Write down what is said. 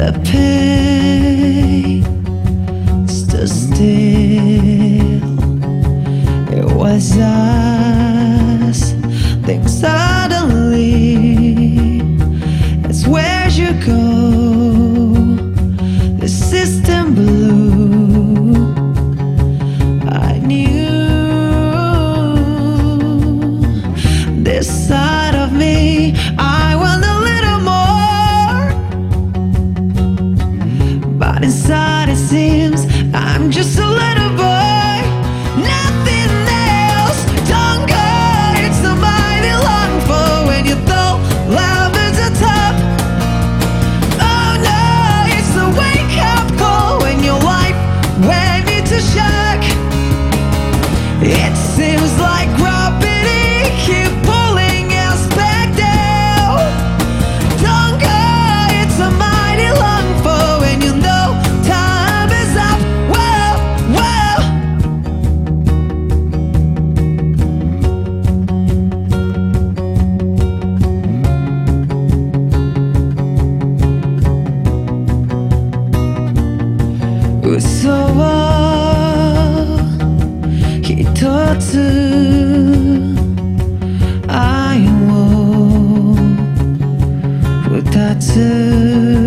the pain stood still. It was us. Then suddenly, it's where you go. The system blew. I knew this side of me. I want a little more, but inside it seems I'm just a little boy. Nothing else. Don't go. It's the mighty long for when you throw love at the top. Oh no, it's the wake up call when your life went into shock. It seems like gravity keep pulling us back down. Don't go. It's a mighty long for when you know time is up. Whoa, whoa. 무서워 히토츠 아이워 부타츠